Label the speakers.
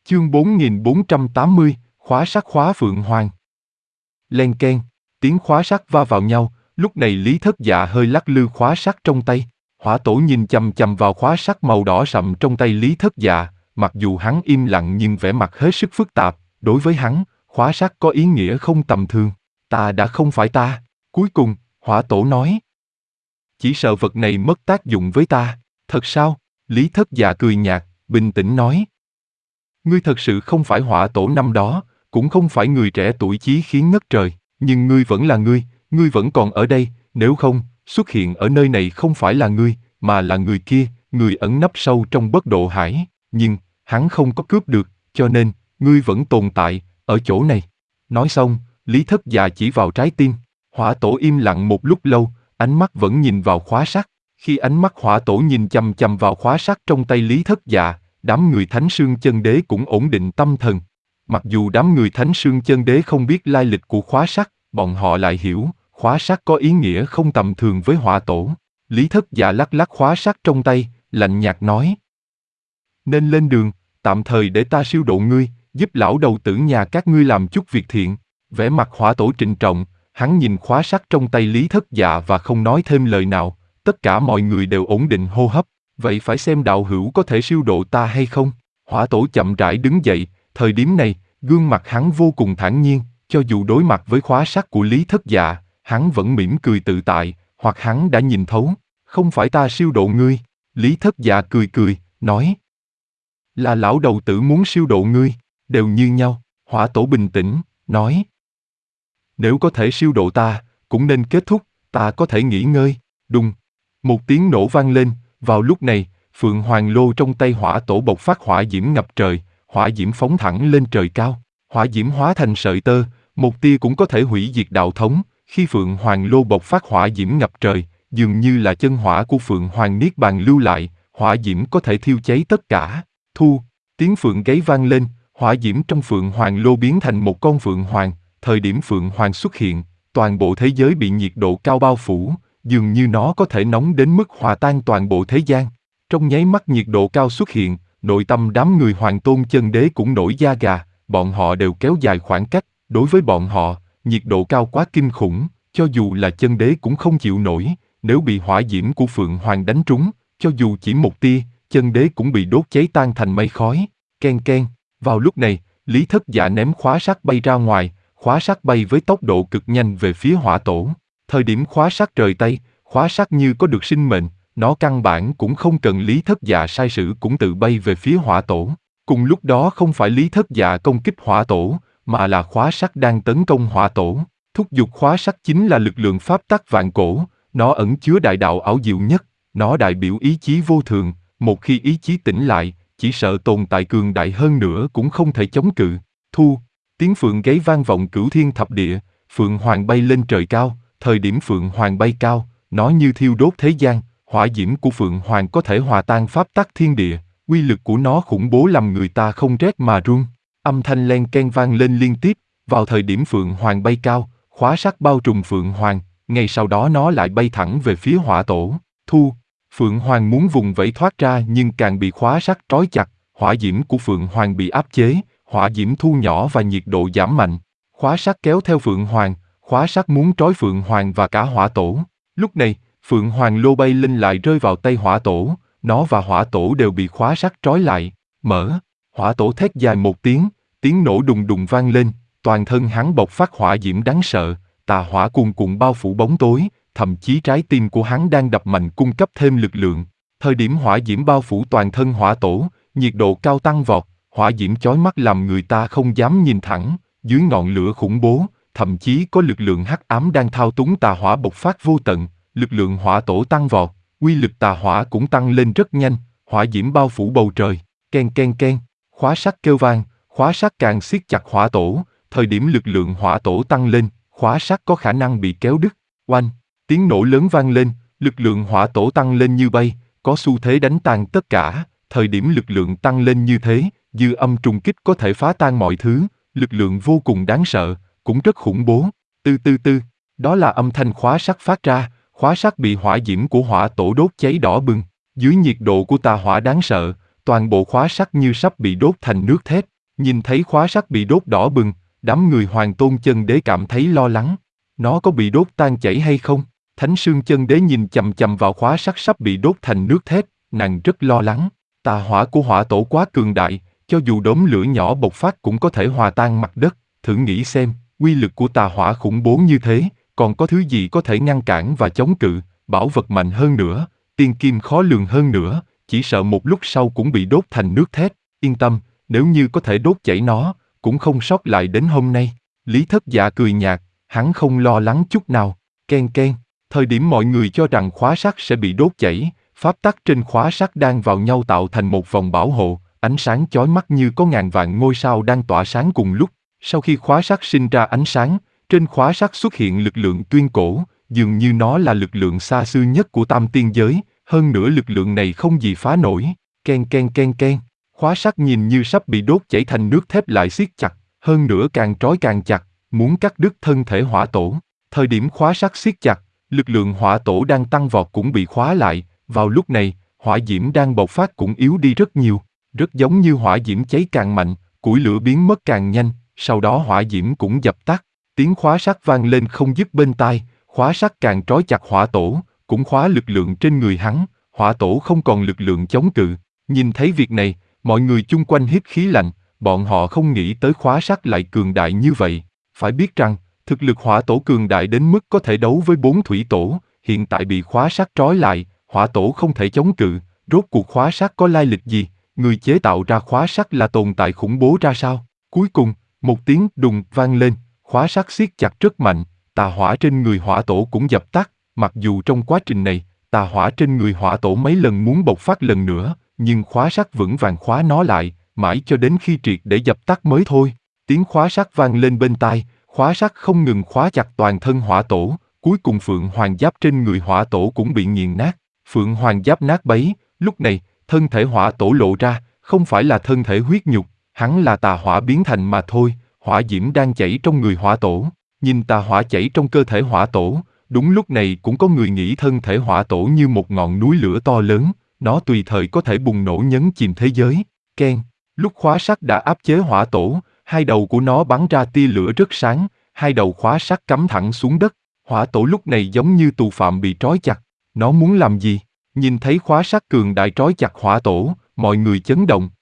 Speaker 1: Chương 4480, khóa sắt khóa Phượng Hoàng. Len keng, tiếng khóa sắt va vào nhau, lúc này Lý Thất Dạ hơi lắc lư khóa sắt trong tay. Hỏa Tổ nhìn chằm chằm vào khóa sắt màu đỏ sậm trong tay Lý Thất Dạ, mặc dù hắn im lặng nhưng vẻ mặt hết sức phức tạp, đối với hắn, khóa sắt có ý nghĩa không tầm thường. Ta đã không phải ta. Cuối cùng, Hỏa Tổ nói. Chỉ sợ vật này mất tác dụng với ta. Thật sao? Lý Thất Dạ cười nhạt, bình tĩnh nói. Ngươi thật sự không phải Hỏa Tổ năm đó, cũng không phải người trẻ tuổi chí khiến ngất trời, nhưng ngươi vẫn là ngươi vẫn còn ở đây, nếu không, xuất hiện ở nơi này không phải là ngươi, mà là người kia, người ẩn nấp sâu trong bất độ hải, nhưng, hắn không có cướp được, cho nên, ngươi vẫn tồn tại, ở chỗ này. Nói xong, Lý Thất Dạ chỉ vào trái tim. Hỏa Tổ im lặng một lúc lâu, ánh mắt vẫn nhìn vào khóa sắt. Khi ánh mắt Hỏa Tổ nhìn chằm chằm vào khóa sắt trong tay Lý Thất Dạ, đám người Thánh Sương Chân Đế cũng ổn định tâm thần. Mặc dù đám người Thánh Sương Chân Đế không biết lai lịch của khóa sắt, bọn họ lại hiểu, khóa sắt có ý nghĩa không tầm thường với Hỏa Tổ. Lý Thất Dạ lắc lắc khóa sắt trong tay, lạnh nhạt nói. Nên lên đường, tạm thời để ta siêu độ ngươi, giúp lão đầu tử nhà các ngươi làm chút việc thiện. Vẻ mặt Hỏa Tổ trịnh trọng, hắn nhìn khóa sắt trong tay Lý Thất Dạ và không nói thêm lời nào, tất cả mọi người đều ổn định hô hấp. Vậy phải xem đạo hữu có thể siêu độ ta hay không? Hỏa Tổ chậm rãi đứng dậy, thời điểm này, gương mặt hắn vô cùng thản nhiên, cho dù đối mặt với khóa sắt của Lý Thất Dạ, hắn vẫn mỉm cười tự tại, hoặc hắn đã nhìn thấu, không phải ta siêu độ ngươi. Lý Thất Dạ cười cười, nói. Là lão đầu tử muốn siêu độ ngươi, đều như nhau. Hỏa Tổ bình tĩnh, nói. Nếu có thể siêu độ ta, cũng nên kết thúc, ta có thể nghỉ ngơi. Đùng, một tiếng nổ vang lên. Vào lúc này, Phượng Hoàng Lô trong tay Hỏa Tổ bộc phát hỏa diễm ngập trời, hỏa diễm phóng thẳng lên trời cao. Hỏa diễm hóa thành sợi tơ, một tia cũng có thể hủy diệt đạo thống. Khi Phượng Hoàng Lô bộc phát hỏa diễm ngập trời, dường như là chân hỏa của Phượng Hoàng Niết Bàn lưu lại, hỏa diễm có thể thiêu cháy tất cả. Thu, tiếng phượng gáy vang lên, hỏa diễm trong Phượng Hoàng Lô biến thành một con Phượng Hoàng. Thời điểm Phượng Hoàng xuất hiện, toàn bộ thế giới bị nhiệt độ cao bao phủ. Dường như nó có thể nóng đến mức hòa tan toàn bộ thế gian. Trong nháy mắt nhiệt độ cao xuất hiện, nội tâm đám người Hoàng Tôn Chân Đế cũng nổi da gà, bọn họ đều kéo dài khoảng cách, đối với bọn họ, nhiệt độ cao quá kinh khủng, cho dù là chân đế cũng không chịu nổi, nếu bị hỏa diễm của Phượng Hoàng đánh trúng, cho dù chỉ một tia, chân đế cũng bị đốt cháy tan thành mây khói. Ken ken, vào lúc này, Lý Thất Dạ ném khóa sắt bay ra ngoài, khóa sắt bay với tốc độ cực nhanh về phía Hỏa Tổ. Thời điểm khóa sắt rời tay, khóa sắt như có được sinh mệnh, nó căn bản cũng không cần Lý Thất Dạ sai sử cũng tự bay về phía Hỏa Tổ. Cùng lúc đó không phải Lý Thất Dạ công kích Hỏa Tổ, mà là khóa sắt đang tấn công Hỏa Tổ. Thúc giục khóa sắt chính là lực lượng pháp tắc vạn cổ, nó ẩn chứa đại đạo ảo diệu nhất, nó đại biểu ý chí vô thường, một khi ý chí tỉnh lại, chỉ sợ tồn tại cường đại hơn nữa cũng không thể chống cự. Thu, tiếng phượng gáy vang vọng cửu thiên thập địa, Phượng Hoàng bay lên trời cao. Thời điểm Phượng Hoàng bay cao, nó như thiêu đốt thế gian, hỏa diễm của Phượng Hoàng có thể hòa tan pháp tắc thiên địa, uy lực của nó khủng bố làm người ta không rét mà run. Âm thanh len ken vang lên liên tiếp, vào thời điểm Phượng Hoàng bay cao, khóa sắt bao trùm Phượng Hoàng, ngay sau đó nó lại bay thẳng về phía Hỏa Tổ. Thu, Phượng Hoàng muốn vùng vẫy thoát ra nhưng càng bị khóa sắt trói chặt, hỏa diễm của Phượng Hoàng bị áp chế, hỏa diễm thu nhỏ và nhiệt độ giảm mạnh. Khóa sắt kéo theo Phượng Hoàng, khóa sắt muốn trói Phượng Hoàng và cả Hỏa Tổ. Lúc này, Phượng Hoàng Lô bay lên lại rơi vào tay Hỏa Tổ, nó và Hỏa Tổ đều bị khóa sắt trói lại. Mở, Hỏa Tổ thét dài một tiếng, tiếng nổ đùng đùng vang lên, toàn thân hắn bộc phát hỏa diễm đáng sợ, tà hỏa cuồn cuộn bao phủ bóng tối, thậm chí trái tim của hắn đang đập mạnh cung cấp thêm lực lượng. Thời điểm hỏa diễm bao phủ toàn thân Hỏa Tổ, nhiệt độ cao tăng vọt, hỏa diễm chói mắt làm người ta không dám nhìn thẳng, dưới ngọn lửa khủng bố. Thậm chí có lực lượng hắc ám đang thao túng tà hỏa bộc phát vô tận, lực lượng Hỏa Tổ tăng vọt, uy lực tà hỏa cũng tăng lên rất nhanh, hỏa diễm bao phủ bầu trời. Ken ken ken, khóa sắt kêu vang, khóa sắt càng siết chặt Hỏa Tổ, thời điểm lực lượng Hỏa Tổ tăng lên, khóa sắt có khả năng bị kéo đứt. Oanh, tiếng nổ lớn vang lên, lực lượng Hỏa Tổ tăng lên như bay, có xu thế đánh tan tất cả, thời điểm lực lượng tăng lên như thế, dư âm trùng kích có thể phá tan mọi thứ, lực lượng vô cùng đáng sợ. Cũng rất khủng bố. Tư, đó là âm thanh khóa sắt phát ra, khóa sắt bị hỏa diễm của Hỏa Tổ đốt cháy đỏ bừng. Dưới nhiệt độ của tà hỏa đáng sợ, toàn bộ khóa sắt như sắp bị đốt thành nước thép. Nhìn thấy khóa sắt bị đốt đỏ bừng, đám người Hoàng Tôn Chân Đế cảm thấy lo lắng. Nó có bị đốt tan chảy hay không? Thánh Sương Chân Đế nhìn chằm chằm vào khóa sắt sắp bị đốt thành nước thép, nàng rất lo lắng. Tà hỏa của hỏa tổ quá cường đại, cho dù đốm lửa nhỏ bộc phát cũng có thể hòa tan mặt đất. Thử nghĩ xem, uy lực của tà hỏa khủng bố như thế, còn có thứ gì có thể ngăn cản và chống cự, bảo vật mạnh hơn nữa, tiên kim khó lường hơn nữa, chỉ sợ một lúc sau cũng bị đốt thành nước thép. Yên tâm, nếu như có thể đốt chảy nó, cũng không sót lại đến hôm nay. Lý Thất Dạ cười nhạt, hắn không lo lắng chút nào. Ken ken, thời điểm mọi người cho rằng khóa sắt sẽ bị đốt chảy, pháp tắc trên khóa sắt đang vào nhau tạo thành một vòng bảo hộ, ánh sáng chói mắt như có ngàn vạn ngôi sao đang tỏa sáng cùng lúc. Sau khi khóa sắt sinh ra ánh sáng, trên khóa sắt xuất hiện lực lượng tuyên cổ, dường như nó là lực lượng xa xưa nhất của tam tiên giới, hơn nữa lực lượng này không gì phá nổi. Ken ken ken ken, khóa sắt nhìn như sắp bị đốt chảy thành nước thép lại siết chặt, hơn nữa càng trói càng chặt, muốn cắt đứt thân thể hỏa tổ. Thời điểm khóa sắt siết chặt, lực lượng hỏa tổ đang tăng vọt cũng bị khóa lại, vào lúc này, hỏa diễm đang bộc phát cũng yếu đi rất nhiều, rất giống như hỏa diễm cháy càng mạnh, củi lửa biến mất càng nhanh, sau đó hỏa diễm cũng dập tắt, tiếng khóa sắt vang lên không dứt bên tai, khóa sắt càng trói chặt hỏa tổ, cũng khóa lực lượng trên người hắn, hỏa tổ không còn lực lượng chống cự. Nhìn thấy việc này, mọi người chung quanh hít khí lạnh, bọn họ không nghĩ tới khóa sắt lại cường đại như vậy. Phải biết rằng, thực lực hỏa tổ cường đại đến mức có thể đấu với 4 thủy tổ, hiện tại bị khóa sắt trói lại, hỏa tổ không thể chống cự, rốt cuộc khóa sắt có lai lịch gì, người chế tạo ra khóa sắt là tồn tại khủng bố ra sao. Cuối cùng, một tiếng đùng vang lên, khóa sắt siết chặt rất mạnh, tà hỏa trên người hỏa tổ cũng dập tắt, mặc dù trong quá trình này, tà hỏa trên người hỏa tổ mấy lần muốn bộc phát lần nữa, nhưng khóa sắt vững vàng khóa nó lại, mãi cho đến khi triệt để dập tắt mới thôi. Tiếng khóa sắt vang lên bên tai, khóa sắt không ngừng khóa chặt toàn thân hỏa tổ, cuối cùng Phượng Hoàng Giáp trên người hỏa tổ cũng bị nghiền nát. Phượng Hoàng Giáp nát bấy, lúc này, thân thể hỏa tổ lộ ra, không phải là thân thể huyết nhục, hắn là tà hỏa biến thành mà thôi, hỏa diễm đang chảy trong người hỏa tổ. Nhìn tà hỏa chảy trong cơ thể hỏa tổ, đúng lúc này cũng có người nghĩ thân thể hỏa tổ như một ngọn núi lửa to lớn, nó tùy thời có thể bùng nổ nhấn chìm thế giới. Ken, lúc khóa sắt đã áp chế hỏa tổ, hai đầu của nó bắn ra tia lửa rất sáng, hai đầu khóa sắt cắm thẳng xuống đất. Hỏa tổ lúc này giống như tù phạm bị trói chặt, nó muốn làm gì? Nhìn thấy khóa sắt cường đại trói chặt hỏa tổ, mọi người chấn động,